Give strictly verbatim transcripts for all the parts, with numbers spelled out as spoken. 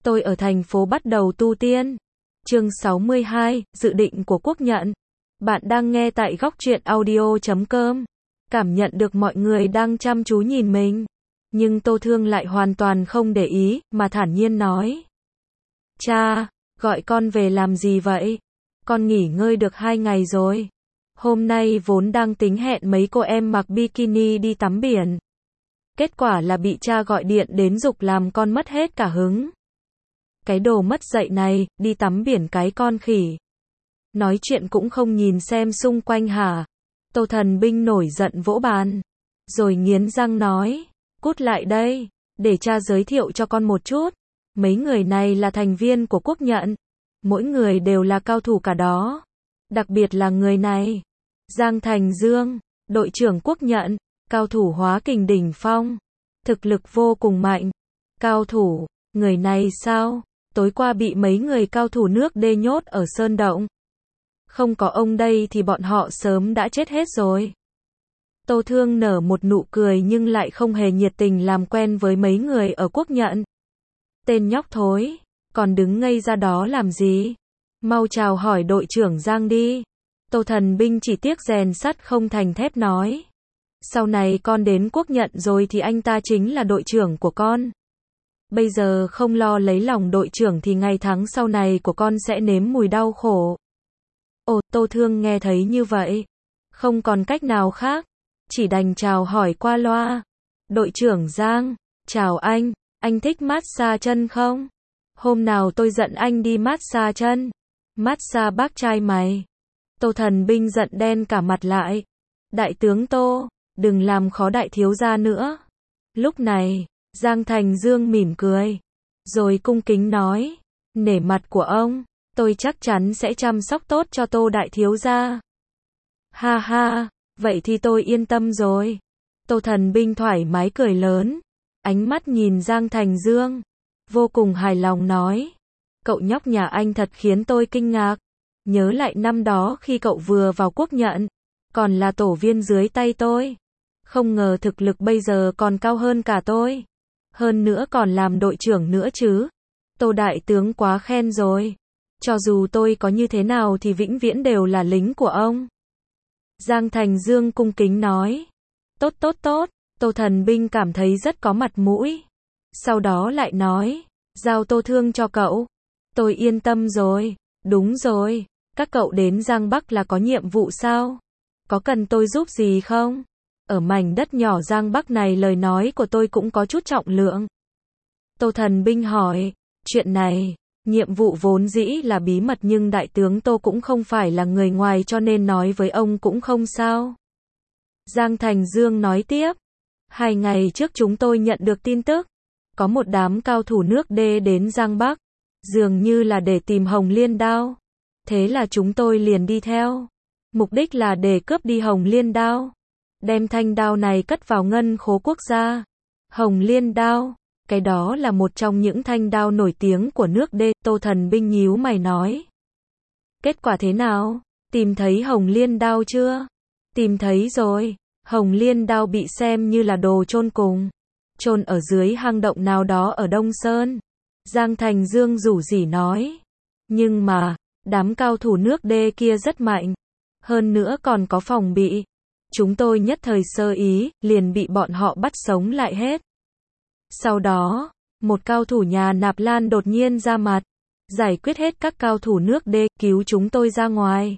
Tôi ở thành phố bắt đầu tu tiên. Chương sáu mươi hai, dự định của Quốc Nhận. Bạn đang nghe tại góc truyện audio chấm com. Cảm nhận được mọi người đang chăm chú nhìn mình. Nhưng Tô Thương lại hoàn toàn không để ý, mà thản nhiên nói. Cha, gọi con về làm gì vậy? Con nghỉ ngơi được hai ngày rồi. Hôm nay vốn đang tính hẹn mấy cô em mặc bikini đi tắm biển. Kết quả là bị cha gọi điện đến giục làm con mất hết cả hứng. Cái đồ mất dạy này, đi tắm biển cái con khỉ. Nói chuyện cũng không nhìn xem xung quanh hả? Tô Thần Binh nổi giận vỗ bàn. Rồi nghiến răng nói, cút lại đây, để cha giới thiệu cho con một chút. Mấy người này là thành viên của Quốc Nhận. Mỗi người đều là cao thủ cả đó. Đặc biệt là người này. Giang Thành Dương, đội trưởng Quốc Nhận, cao thủ hóa kình đỉnh phong. Thực lực vô cùng mạnh. Cao thủ, người này sao? Tối qua bị mấy người cao thủ nước đê nhốt ở sơn động. Không có ông đây thì bọn họ sớm đã chết hết rồi. Tô Thương nở một nụ cười nhưng lại không hề nhiệt tình làm quen với mấy người ở Quốc Nhận. Tên nhóc thối, còn đứng ngây ra đó làm gì? Mau chào hỏi đội trưởng Giang đi. Tô Thần Binh chỉ tiếc rèn sắt không thành thép nói. Sau này con đến Quốc Nhận rồi thì anh ta chính là đội trưởng của con. Bây giờ không lo lấy lòng đội trưởng thì ngày tháng sau này của con sẽ nếm mùi đau khổ. Ồ, Tô Thương nghe thấy như vậy. Không còn cách nào khác. Chỉ đành chào hỏi qua loa. Đội trưởng Giang, chào anh, anh thích massage chân không? Hôm nào tôi dẫn anh đi massage chân. Massage bác trai mày. Tô Thần Binh giận đen cả mặt lại. Đại tướng Tô, đừng làm khó đại thiếu gia nữa. Lúc này, Giang Thành Dương mỉm cười. Rồi cung kính nói, nể mặt của ông, tôi chắc chắn sẽ chăm sóc tốt cho Tô đại thiếu gia. Ha ha, vậy thì tôi yên tâm rồi. Tô Thần Binh thoải mái cười lớn. Ánh mắt nhìn Giang Thành Dương. Vô cùng hài lòng nói. Cậu nhóc nhà anh thật khiến tôi kinh ngạc. Nhớ lại năm đó khi cậu vừa vào Quốc Nhận. Còn là tổ viên dưới tay tôi. Không ngờ thực lực bây giờ còn cao hơn cả tôi. Hơn nữa còn làm đội trưởng nữa chứ. Tô đại tướng quá khen rồi. Cho dù tôi có như thế nào thì vĩnh viễn đều là lính của ông. Giang Thành Dương cung kính nói. Tốt tốt tốt, Tô Thần Binh cảm thấy rất có mặt mũi. Sau đó lại nói, giao Tô Thương cho cậu. Tôi yên tâm rồi. Đúng rồi, các cậu đến Giang Bắc là có nhiệm vụ sao? Có cần tôi giúp gì không? Ở mảnh đất nhỏ Giang Bắc này lời nói của tôi cũng có chút trọng lượng. Tô Thần Binh hỏi, chuyện này, nhiệm vụ vốn dĩ là bí mật nhưng đại tướng Tô cũng không phải là người ngoài cho nên nói với ông cũng không sao. Giang Thành Dương nói tiếp, hai ngày trước chúng tôi nhận được tin tức, có một đám cao thủ nước đê đến Giang Bắc, dường như là để tìm Hồng Liên Đao. Thế là chúng tôi liền đi theo. Mục đích là để cướp đi Hồng Liên Đao. Đem thanh đao này cất vào ngân khố quốc gia. Hồng Liên Đao, cái đó là một trong những thanh đao nổi tiếng của nước đê. Tô Thần Binh nhíu mày nói. Kết quả thế nào? Tìm thấy Hồng Liên Đao chưa? Tìm thấy rồi. Hồng Liên Đao bị xem như là đồ chôn cùng. Chôn ở dưới hang động nào đó ở Đông Sơn. Giang Thành Dương rủ rỉ nói. Nhưng mà, đám cao thủ nước đê kia rất mạnh. Hơn nữa còn có phòng bị. Chúng tôi nhất thời sơ ý, liền bị bọn họ bắt sống lại hết. Sau đó, một cao thủ nhà Nạp Lan đột nhiên ra mặt. Giải quyết hết các cao thủ nước đê, cứu chúng tôi ra ngoài.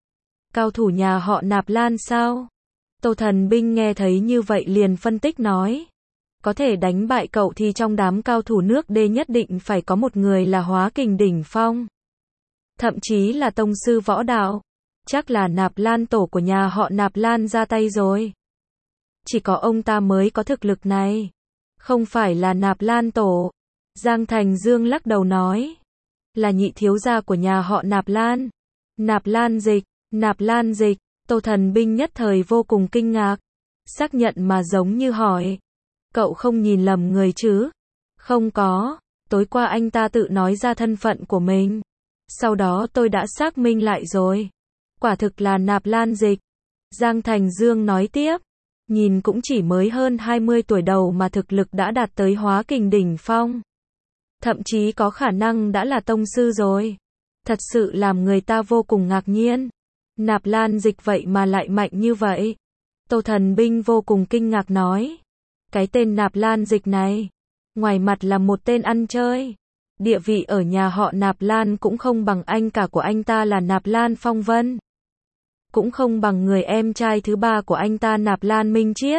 Cao thủ nhà họ Nạp Lan sao? Tô Thần Binh nghe thấy như vậy liền phân tích nói. Có thể đánh bại cậu thì trong đám cao thủ nước đê nhất định phải có một người là hóa kình đỉnh phong. Thậm chí là tông sư võ đạo. Chắc là Nạp Lan tổ của nhà họ Nạp Lan ra tay rồi. Chỉ có ông ta mới có thực lực này. Không phải là Nạp Lan tổ. Giang Thành Dương lắc đầu nói. Là nhị thiếu gia của nhà họ Nạp Lan. Nạp Lan Dịch, Nạp Lan Dịch. Tô Thần Binh nhất thời vô cùng kinh ngạc. Xác nhận mà giống như hỏi. Cậu không nhìn lầm người chứ? Không có. Tối qua anh ta tự nói ra thân phận của mình. Sau đó tôi đã xác minh lại rồi. Quả thực là Nạp Lan Dịch. Giang Thành Dương nói tiếp. Nhìn cũng chỉ mới hơn hai mươi tuổi đầu mà thực lực đã đạt tới hóa kình đỉnh phong. Thậm chí có khả năng đã là tông sư rồi. Thật sự làm người ta vô cùng ngạc nhiên. Nạp Lan Dịch vậy mà lại mạnh như vậy. Tô Thần Binh vô cùng kinh ngạc nói. Cái tên Nạp Lan Dịch này, ngoài mặt là một tên ăn chơi. Địa vị ở nhà họ Nạp Lan cũng không bằng anh cả của anh ta là Nạp Lan Phong Vân. Cũng không bằng người em trai thứ ba của anh ta Nạp Lan Minh Chiết.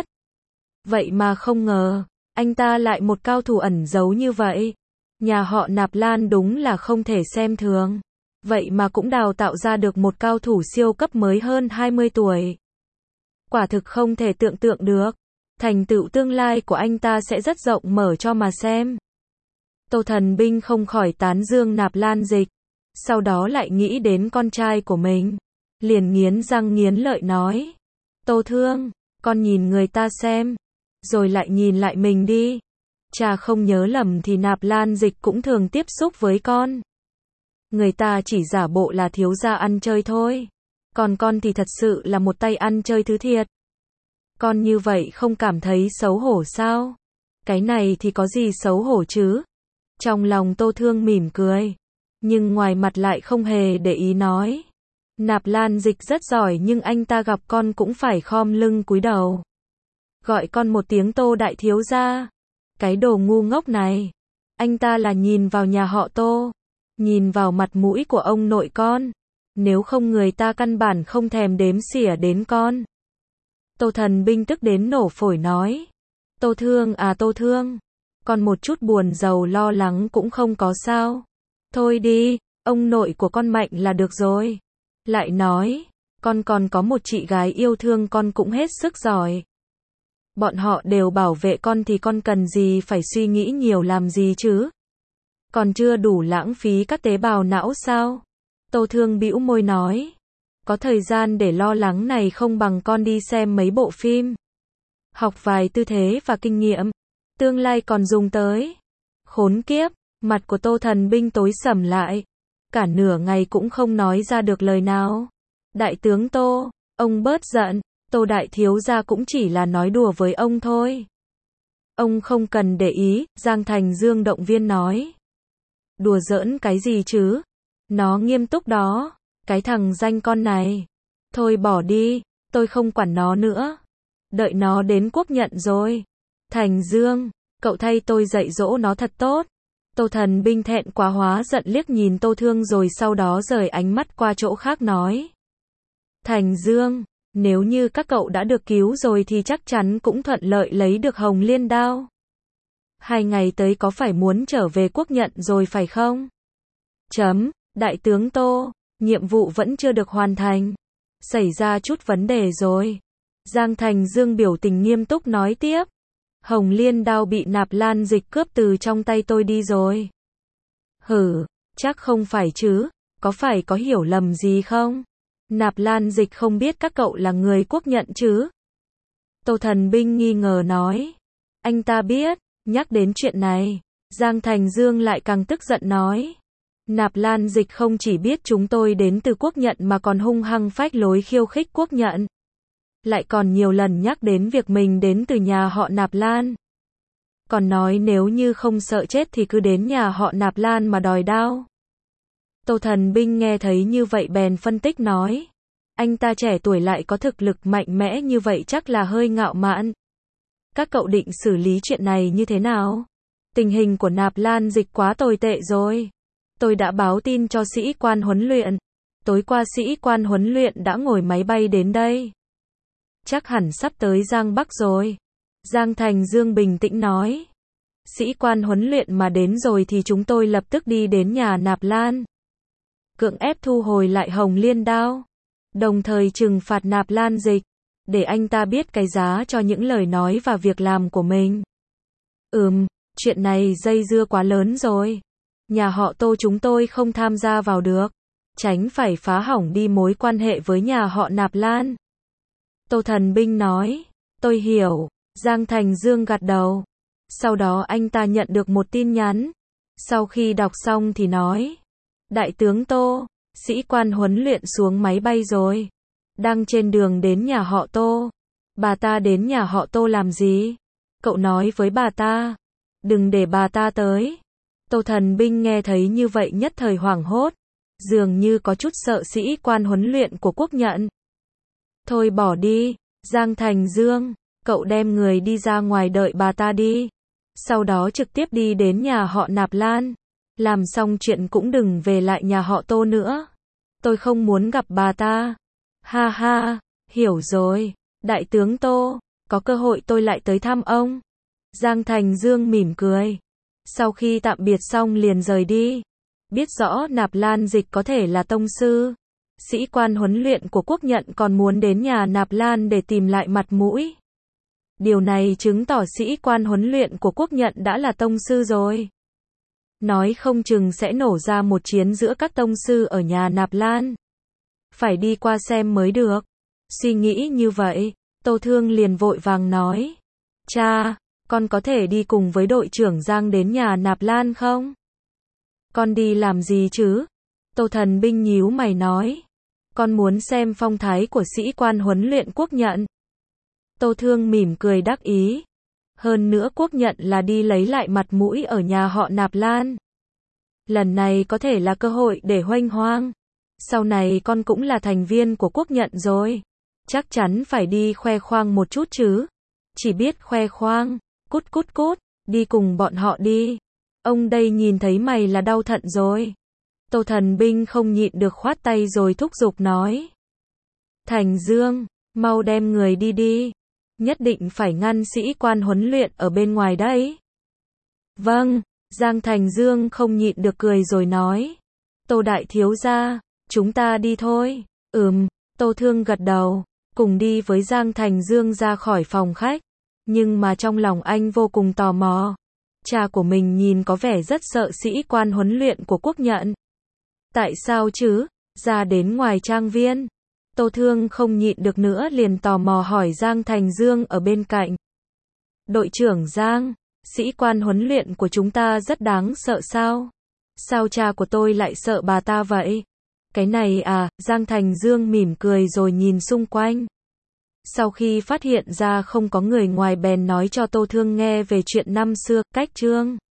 Vậy mà không ngờ, anh ta lại một cao thủ ẩn giấu như vậy. Nhà họ Nạp Lan đúng là không thể xem thường. Vậy mà cũng đào tạo ra được một cao thủ siêu cấp mới hơn hai mươi tuổi. Quả thực không thể tưởng tượng được. Thành tựu tương lai của anh ta sẽ rất rộng mở cho mà xem. Tô Thần Binh không khỏi tán dương Nạp Lan Dịch. Sau đó lại nghĩ đến con trai của mình. Liền nghiến răng nghiến lợi nói. Tô Thương, con nhìn người ta xem. Rồi lại nhìn lại mình đi. Cha không nhớ lầm thì Nạp Lan Dịch cũng thường tiếp xúc với con. Người ta chỉ giả bộ là thiếu gia ăn chơi thôi. Còn con thì thật sự là một tay ăn chơi thứ thiệt. Con như vậy không cảm thấy xấu hổ sao? Cái này thì có gì xấu hổ chứ? Trong lòng Tô Thương mỉm cười. Nhưng ngoài mặt lại không hề để ý nói. Nạp Lan Dịch rất giỏi nhưng anh ta gặp con cũng phải khom lưng cúi đầu. Gọi con một tiếng Tô đại thiếu gia. Cái đồ ngu ngốc này. Anh ta là nhìn vào nhà họ Tô. Nhìn vào mặt mũi của ông nội con. Nếu không người ta căn bản không thèm đếm xỉa đến con. Tô Thần Binh tức đến nổ phổi nói. Tô Thương à Tô Thương. Con một chút buồn rầu lo lắng cũng không có sao. Thôi đi, ông nội của con mạnh là được rồi. Lại nói, con còn có một chị gái yêu thương con cũng hết sức giỏi. Bọn họ đều bảo vệ con thì con cần gì phải suy nghĩ nhiều làm gì chứ? Còn chưa đủ lãng phí các tế bào não sao? Tô Thương bĩu môi nói. Có thời gian để lo lắng này không bằng con đi xem mấy bộ phim. Học vài tư thế và kinh nghiệm. Tương lai còn dùng tới. Khốn kiếp, mặt của Tô Thần Binh tối sầm lại. Cả nửa ngày cũng không nói ra được lời nào. Đại tướng Tô, ông bớt giận. Tô đại thiếu gia cũng chỉ là nói đùa với ông thôi. Ông không cần để ý, Giang Thành Dương động viên nói. Đùa giỡn cái gì chứ? Nó nghiêm túc đó. Cái thằng danh con này. Thôi bỏ đi, tôi không quản nó nữa. Đợi nó đến Quốc Nhận rồi. Thành Dương, cậu thay tôi dạy dỗ nó thật tốt. Tô Thần Binh thẹn quá hóa giận liếc nhìn Tô Thương rồi sau đó rời ánh mắt qua chỗ khác nói. Thành Dương, nếu như các cậu đã được cứu rồi thì chắc chắn cũng thuận lợi lấy được Hồng Liên Đao. Hai ngày tới có phải muốn trở về Quốc Nhận rồi phải không? Chấm, Đại tướng Tô, nhiệm vụ vẫn chưa được hoàn thành. Xảy ra chút vấn đề rồi. Giang Thành Dương biểu tình nghiêm túc nói tiếp. Hồng Liên Đao bị Nạp Lan Dịch cướp từ trong tay tôi đi rồi. Hử, chắc không phải chứ, có phải có hiểu lầm gì không? Nạp Lan Dịch không biết các cậu là người Quốc Nhận chứ? Tô Thần Binh nghi ngờ nói. Anh ta biết, nhắc đến chuyện này, Giang Thành Dương lại càng tức giận nói. Nạp Lan Dịch không chỉ biết chúng tôi đến từ Quốc Nhận mà còn hung hăng phách lối khiêu khích Quốc Nhận. Lại còn nhiều lần nhắc đến việc mình đến từ nhà họ Nạp Lan. Còn nói nếu như không sợ chết thì cứ đến nhà họ Nạp Lan mà đòi đao. Tô Thần Binh nghe thấy như vậy bèn phân tích nói. Anh ta trẻ tuổi lại có thực lực mạnh mẽ như vậy chắc là hơi ngạo mạn. Các cậu định xử lý chuyện này như thế nào? Tình hình của Nạp Lan Dịch quá tồi tệ rồi. Tôi đã báo tin cho sĩ quan huấn luyện. Tối qua sĩ quan huấn luyện đã ngồi máy bay đến đây. Chắc hẳn sắp tới Giang Bắc rồi. Giang Thành Dương bình tĩnh nói. Sĩ quan huấn luyện mà đến rồi thì chúng tôi lập tức đi đến nhà Nạp Lan. Cưỡng ép thu hồi lại Hồng Liên Đao. Đồng thời trừng phạt Nạp Lan Dịch. Để anh ta biết cái giá cho những lời nói và việc làm của mình. Ừm, chuyện này dây dưa quá lớn rồi. Nhà họ Tô chúng tôi không tham gia vào được. Tránh phải phá hỏng đi mối quan hệ với nhà họ Nạp Lan. Tô Thần Binh nói. Tôi hiểu. Giang Thành Dương gật đầu. Sau đó anh ta nhận được một tin nhắn. Sau khi đọc xong thì nói. Đại tướng Tô, sĩ quan huấn luyện xuống máy bay rồi. Đang trên đường đến nhà họ Tô. Bà ta đến nhà họ Tô làm gì? Cậu nói với bà ta. Đừng để bà ta tới. Tô Thần Binh nghe thấy như vậy nhất thời hoảng hốt, dường như có chút sợ sĩ quan huấn luyện của Quốc Nhận. Thôi bỏ đi, Giang Thành Dương, cậu đem người đi ra ngoài đợi bà ta đi. Sau đó trực tiếp đi đến nhà họ Nạp Lan. Làm xong chuyện cũng đừng về lại nhà họ Tô nữa. Tôi không muốn gặp bà ta. Ha ha, hiểu rồi, Đại tướng Tô, có cơ hội tôi lại tới thăm ông. Giang Thành Dương mỉm cười. Sau khi tạm biệt xong liền rời đi. Biết rõ Nạp Lan Dịch có thể là tông sư. Sĩ quan huấn luyện của Quốc Nhận còn muốn đến nhà Nạp Lan để tìm lại mặt mũi. Điều này chứng tỏ sĩ quan huấn luyện của Quốc Nhận đã là tông sư rồi. Nói không chừng sẽ nổ ra một chiến giữa các tông sư ở nhà Nạp Lan. Phải đi qua xem mới được. Suy nghĩ như vậy, Tô Thương liền vội vàng nói. Cha, con có thể đi cùng với đội trưởng Giang đến nhà Nạp Lan không? Con đi làm gì chứ? Tô Thần Binh nhíu mày nói. Con muốn xem phong thái của sĩ quan huấn luyện Quốc Nhận. Tô Thương mỉm cười đắc ý. Hơn nữa Quốc Nhận là đi lấy lại mặt mũi ở nhà họ Nạp Lan. Lần này có thể là cơ hội để huênh hoang. Sau này con cũng là thành viên của Quốc Nhận rồi. Chắc chắn phải đi khoe khoang một chút chứ. Chỉ biết khoe khoang. Cút cút cút, đi cùng bọn họ đi. Ông đây nhìn thấy mày là đau thận rồi. Tô Thần Binh không nhịn được khoát tay rồi thúc giục nói. Thành Dương, mau đem người đi đi. Nhất định phải ngăn sĩ quan huấn luyện ở bên ngoài đấy. Vâng, Giang Thành Dương không nhịn được cười rồi nói. Tô Đại Thiếu Gia, chúng ta đi thôi. Ừm, Tô Thương gật đầu, cùng đi với Giang Thành Dương ra khỏi phòng khách. Nhưng mà trong lòng anh vô cùng tò mò. Cha của mình nhìn có vẻ rất sợ sĩ quan huấn luyện của Quốc Nhận. Tại sao chứ? Ra đến ngoài trang viên. Tô Thương không nhịn được nữa liền tò mò hỏi Giang Thành Dương ở bên cạnh. Đội trưởng Giang, sĩ quan huấn luyện của chúng ta rất đáng sợ sao? Sao cha của tôi lại sợ bà ta vậy? Cái này à, Giang Thành Dương mỉm cười rồi nhìn xung quanh. Sau khi phát hiện ra không có người ngoài bèn nói cho Tô Thương nghe về chuyện năm xưa, cách Trương